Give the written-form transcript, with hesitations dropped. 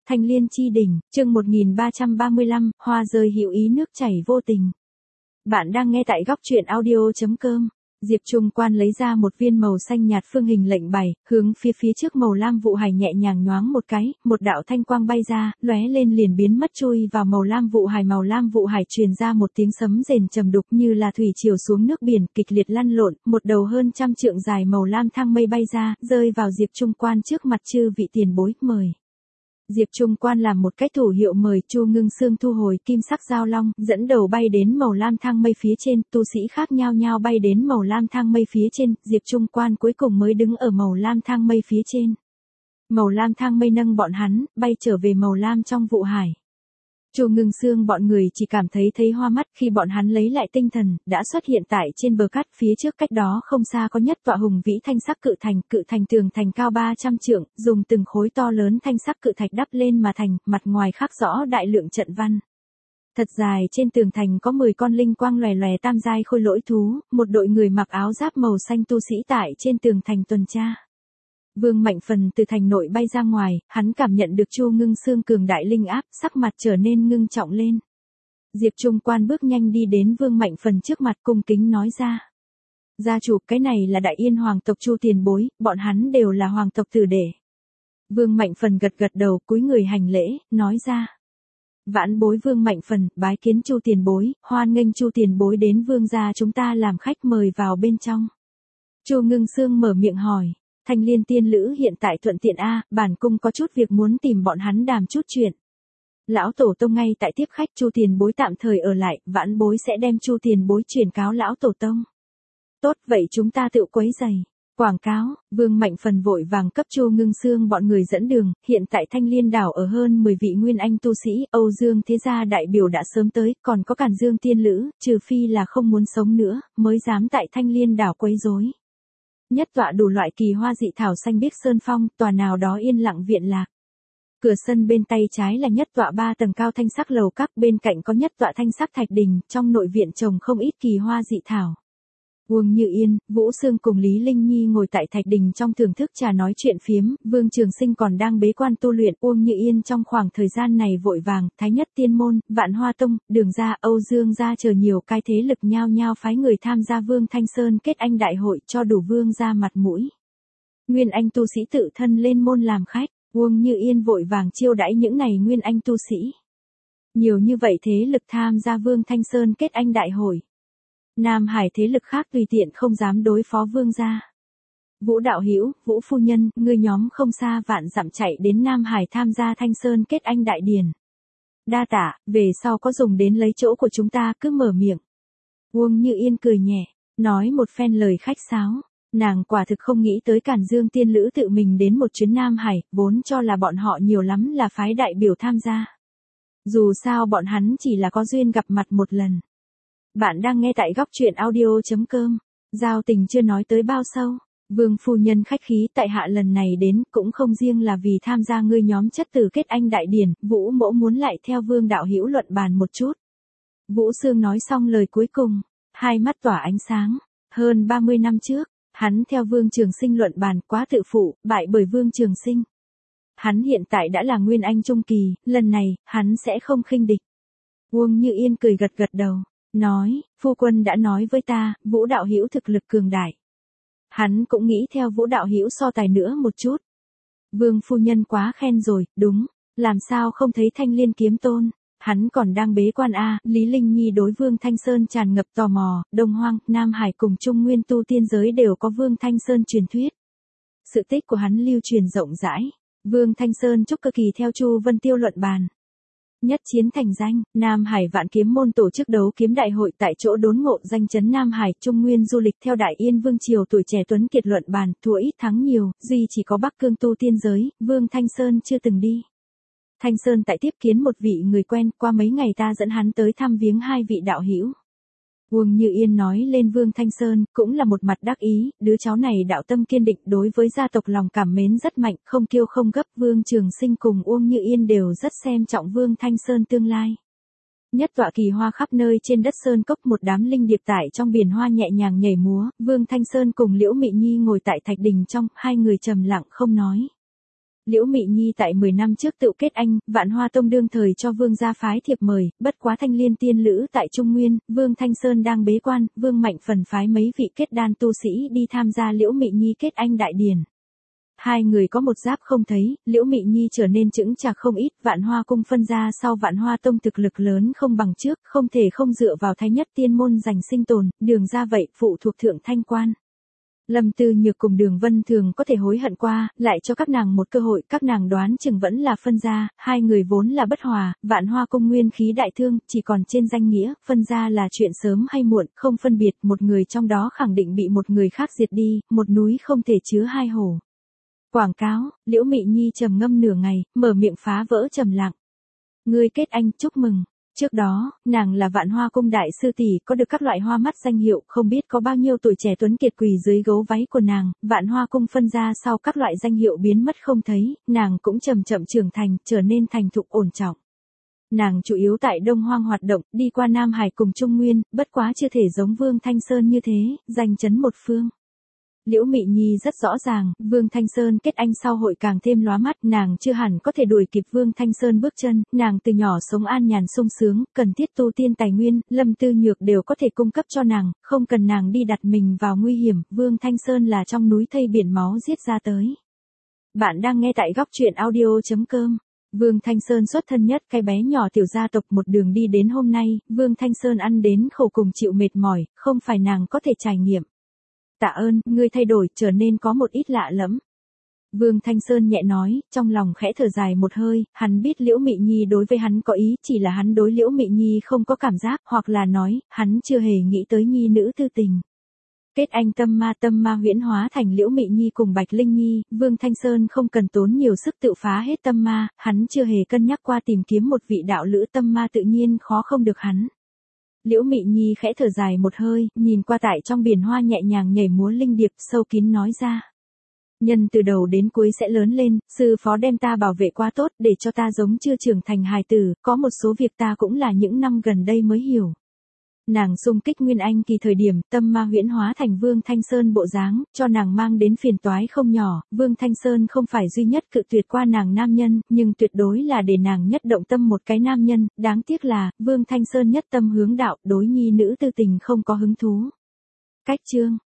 Thanh Liên chi đỉnh, chương 1335, hoa rơi hữu ý nước chảy vô tình. Bạn đang nghe tại góc truyện audio.com. Diệp Trung Quan lấy ra một viên màu xanh nhạt phương hình lệnh bài, hướng phía trước màu lam vụ hải nhẹ nhàng nhoáng một cái, một đạo thanh quang bay ra, lóe lên liền biến mất chui vào màu lam vụ hải. Màu lam vụ hải truyền ra một tiếng sấm rền trầm đục như là thủy triều xuống nước biển, kịch liệt lăn lộn, một đầu hơn trăm trượng dài màu lam thang mây bay ra, rơi vào Diệp Trung Quan trước mặt. Chư vị tiền bối, mời. Diệp Trung Quan làm một cái thủ hiệu mời. Chu Ngưng Sương thu hồi kim sắc giao long, dẫn đầu bay đến màu lam thang mây phía trên, tu sĩ khác nhao nhao bay đến màu lam thang mây phía trên, Diệp Trung Quan cuối cùng mới đứng ở màu lam thang mây phía trên. Màu lam thang mây nâng bọn hắn, bay trở về màu lam trong vụ hải. Chu Ngưng Sương bọn người chỉ cảm thấy hoa mắt khi bọn hắn lấy lại tinh thần, đã xuất hiện tại trên bờ cát. Phía trước cách đó không xa có nhất tọa hùng vĩ thanh sắc cự thành tường thành cao 300 trượng, dùng từng khối to lớn thanh sắc cự thạch đắp lên mà thành, mặt ngoài khắc rõ đại lượng trận văn. Thật dài trên tường thành có 10 con linh quang lòe lòe tam giai khôi lỗi thú, một đội người mặc áo giáp màu xanh tu sĩ tại trên tường thành tuần tra. Vương Mạnh Phần từ thành nội bay ra ngoài, hắn cảm nhận được Chu Ngưng Sương cường đại linh áp, sắc mặt trở nên ngưng trọng lên. Diệp Trung Quan bước nhanh đi đến Vương Mạnh Phần trước mặt, cung kính nói ra: gia chủ, cái này là Đại Yên hoàng tộc Chu tiền bối, bọn hắn đều là hoàng tộc tử đệ. Vương Mạnh Phần gật gật đầu, cúi người hành lễ, nói ra: vãn bối Vương Mạnh Phần, bái kiến Chu tiền bối, hoan nghênh Chu tiền bối đến vương gia chúng ta làm khách, mời vào bên trong. Chu Ngưng Sương mở miệng hỏi: Thanh Liên tiên lữ hiện tại thuận tiện a, bản cung có chút việc muốn tìm bọn hắn đàm chút chuyện. Lão tổ tông ngay tại tiếp khách, Chu tiền bối tạm thời ở lại, vãn bối sẽ đem Chu tiền bối truyền cáo lão tổ tông. Tốt, vậy chúng ta tự quấy giày. Quảng cáo. Vương Mạnh Phần vội vàng cấp Chu Ngưng Sương bọn người dẫn đường. Hiện tại Thanh Liên đảo ở hơn 10 vị nguyên anh tu sĩ, Âu Dương thế gia đại biểu đã sớm tới, còn có Càn Dương tiên lữ, trừ phi là không muốn sống nữa, mới dám tại Thanh Liên đảo quấy rối. Nhất tọa đủ loại kỳ hoa dị thảo xanh biếc sơn phong, tòa nào đó yên lặng viện lạc. Cửa sân bên tay trái là nhất tọa 3 tầng cao thanh sắc lầu các, bên cạnh có nhất tọa thanh sắc thạch đình, trong nội viện trồng không ít kỳ hoa dị thảo. Uông Như Yên, Vũ Sương cùng Lý Linh Nhi ngồi tại thạch đình trong thưởng thức trà nói chuyện phiếm, Vương Trường Sinh còn đang bế quan tu luyện. Uông Như Yên trong khoảng thời gian này vội vàng, Thái Nhất Tiên Môn, Vạn Hoa Tông, Đường gia, Âu Dương gia chờ nhiều cái thế lực nhao nhao phái người tham gia Vương Thanh Sơn kết anh đại hội, cho đủ vương gia mặt mũi. Nguyên anh tu sĩ tự thân lên môn làm khách, Uông Như Yên vội vàng chiêu đãi những này nguyên anh tu sĩ. Nhiều như vậy thế lực tham gia Vương Thanh Sơn kết anh đại hội. Nam Hải thế lực khác tùy tiện không dám đối phó vương gia. Vũ đạo hữu, Vũ phu nhân, ngươi nhóm không xa vạn dặm chạy đến Nam Hải tham gia Thanh Sơn kết anh đại điển. Đa tạ, về sau có dùng đến lấy chỗ của chúng ta cứ mở miệng. Uông Như Yên cười nhẹ, nói một phen lời khách sáo. Nàng quả thực không nghĩ tới Càn Dương tiên lữ tự mình đến một chuyến Nam Hải, vốn cho là bọn họ nhiều lắm là phái đại biểu tham gia. Dù sao bọn hắn chỉ là có duyên gặp mặt một lần. Bạn đang nghe tại góc truyện audio.com. Giao tình chưa nói tới bao sâu. Vương phu nhân khách khí, tại hạ lần này đến cũng không riêng là vì tham gia ngươi nhóm chất tử kết anh đại điển, Vũ mỗ muốn lại theo Vương đạo hữu luận bàn một chút. Vũ Sương nói xong lời cuối cùng, hai mắt tỏa ánh sáng. Hơn 30 năm trước, hắn theo Vương Trường Sinh luận bàn, quá tự phụ, bại bởi Vương Trường Sinh. Hắn hiện tại đã là nguyên anh trung kỳ, lần này, hắn sẽ không khinh địch. Uông Như Yên cười gật gật đầu. Nói, phu quân đã nói với ta, Vũ đạo hữu thực lực cường đại. Hắn cũng nghĩ theo Vũ đạo hữu so tài nữa một chút. Vương phu nhân quá khen rồi, đúng, làm sao không thấy Thanh Liên kiếm tôn, hắn còn đang bế quan a. Lý Linh Nhi đối Vương Thanh Sơn tràn ngập tò mò, Đông Hoang, Nam Hải cùng Trung Nguyên tu tiên giới đều có Vương Thanh Sơn truyền thuyết. Sự tích của hắn lưu truyền rộng rãi. Vương Thanh Sơn chúc cơ kỳ theo Chu Vân Tiêu luận bàn. Nhất chiến thành danh, Nam Hải Vạn Kiếm môn tổ chức đấu kiếm đại hội tại chỗ đốn ngộ danh chấn Nam Hải. Trung Nguyên du lịch theo Đại Yên vương triều tuổi trẻ tuấn kiệt luận bàn, thua ít thắng nhiều, duy chỉ có Bắc Cương tu tiên giới, Vương Thanh Sơn chưa từng đi. Thanh Sơn tại tiếp kiến một vị người quen, qua mấy ngày ta dẫn hắn tới thăm viếng hai vị đạo hữu. Uông Như Yên nói lên Vương Thanh Sơn, cũng là một mặt đắc ý, đứa cháu này đạo tâm kiên định, đối với gia tộc lòng cảm mến rất mạnh, không kiêu không gấp. Vương Trường Sinh cùng Uông Như Yên đều rất xem trọng Vương Thanh Sơn tương lai. Nhất tọa kỳ hoa khắp nơi trên đất sơn cốc, một đám linh điệp tại trong biển hoa nhẹ nhàng nhảy múa, Vương Thanh Sơn cùng Liễu Mị Nhi ngồi tại thạch đình trong, hai người trầm lặng không nói. Liễu Mị Nhi tại 10 năm trước tự kết anh, Vạn Hoa Tông đương thời cho Vương gia phái thiệp mời, bất quá Thanh Liên tiên lữ tại Trung Nguyên, Vương Thanh Sơn đang bế quan, Vương Mạnh Phần phái mấy vị kết đan tu sĩ đi tham gia Liễu Mị Nhi kết anh đại điển. Hai người có một giáp không thấy, Liễu Mị Nhi trở nên chững chạc không ít, Vạn Hoa cung phân ra sau Vạn Hoa Tông thực lực lớn không bằng trước, không thể không dựa vào Thái Nhất tiên môn giành sinh tồn, đường ra vậy phụ thuộc Thượng Thanh quan. Lâm Tư Nhược cùng Đường Vân Thường có thể hối hận qua, lại cho các nàng một cơ hội, các nàng đoán chừng vẫn là phân gia, hai người vốn là bất hòa, Vạn Hoa cung nguyên khí đại thương, chỉ còn trên danh nghĩa, phân gia là chuyện sớm hay muộn, không phân biệt, một người trong đó khẳng định bị một người khác diệt đi, một núi không thể chứa hai hổ. Quảng cáo, Liễu Mị Nhi trầm ngâm nửa ngày, mở miệng phá vỡ trầm lặng. Ngươi kết anh, chúc mừng. Trước đó, nàng là Vạn Hoa cung đại sư tỷ, có được các loại hoa mắt danh hiệu, không biết có bao nhiêu tuổi trẻ tuấn kiệt quỳ dưới gấu váy của nàng, Vạn Hoa cung phân ra sau các loại danh hiệu biến mất không thấy, nàng cũng chậm chậm trưởng thành, trở nên thành thục ổn trọng. Nàng chủ yếu tại Đông Hoang hoạt động, đi qua Nam Hải cùng Trung Nguyên, bất quá chưa thể giống Vương Thanh Sơn như thế, danh chấn một phương. Liễu Mị Nhi rất rõ ràng, Vương Thanh Sơn kết anh sau hội càng thêm lóa mắt, nàng chưa hẳn có thể đuổi kịp Vương Thanh Sơn bước chân, nàng từ nhỏ sống an nhàn sung sướng, cần thiết tu tiên tài nguyên, Lâm Tư Nhược đều có thể cung cấp cho nàng, không cần nàng đi đặt mình vào nguy hiểm, Vương Thanh Sơn là trong núi thây biển máu giết ra tới. Bạn đang nghe tại góc truyện audio.com. Vương Thanh Sơn xuất thân nhất cái bé nhỏ tiểu gia tộc một đường đi đến hôm nay, Vương Thanh Sơn ăn đến khổ cùng chịu mệt mỏi, không phải nàng có thể trải nghiệm. Tạ ơn, ngươi thay đổi, trở nên có một ít lạ lẫm. Vương Thanh Sơn nhẹ nói, trong lòng khẽ thở dài một hơi, hắn biết Liễu Mị Nhi đối với hắn có ý, chỉ là hắn đối Liễu Mị Nhi không có cảm giác, hoặc là nói, hắn chưa hề nghĩ tới nhi nữ tư tình. Kết anh tâm ma huyễn hóa thành Liễu Mị Nhi cùng Bạch Linh Nhi, Vương Thanh Sơn không cần tốn nhiều sức tự phá hết tâm ma, hắn chưa hề cân nhắc qua tìm kiếm một vị đạo lữ tâm ma tự nhiên khó không được hắn. Liễu Mị Nhi khẽ thở dài một hơi, nhìn qua tại trong biển hoa nhẹ nhàng nhảy múa linh điệp, sâu kín nói ra. Nhân từ đầu đến cuối sẽ lớn lên, sư phó đem ta bảo vệ quá tốt, để cho ta giống chưa trưởng thành hài tử, có một số việc ta cũng là những năm gần đây mới hiểu. Nàng xung kích Nguyên Anh kỳ thời điểm, tâm ma huyễn hóa thành Vương Thanh Sơn bộ dáng, cho nàng mang đến phiền toái không nhỏ, Vương Thanh Sơn không phải duy nhất cự tuyệt qua nàng nam nhân, nhưng tuyệt đối là để nàng nhất động tâm một cái nam nhân, đáng tiếc là, Vương Thanh Sơn nhất tâm hướng đạo, đối nhi nữ tư tình không có hứng thú. Cách chương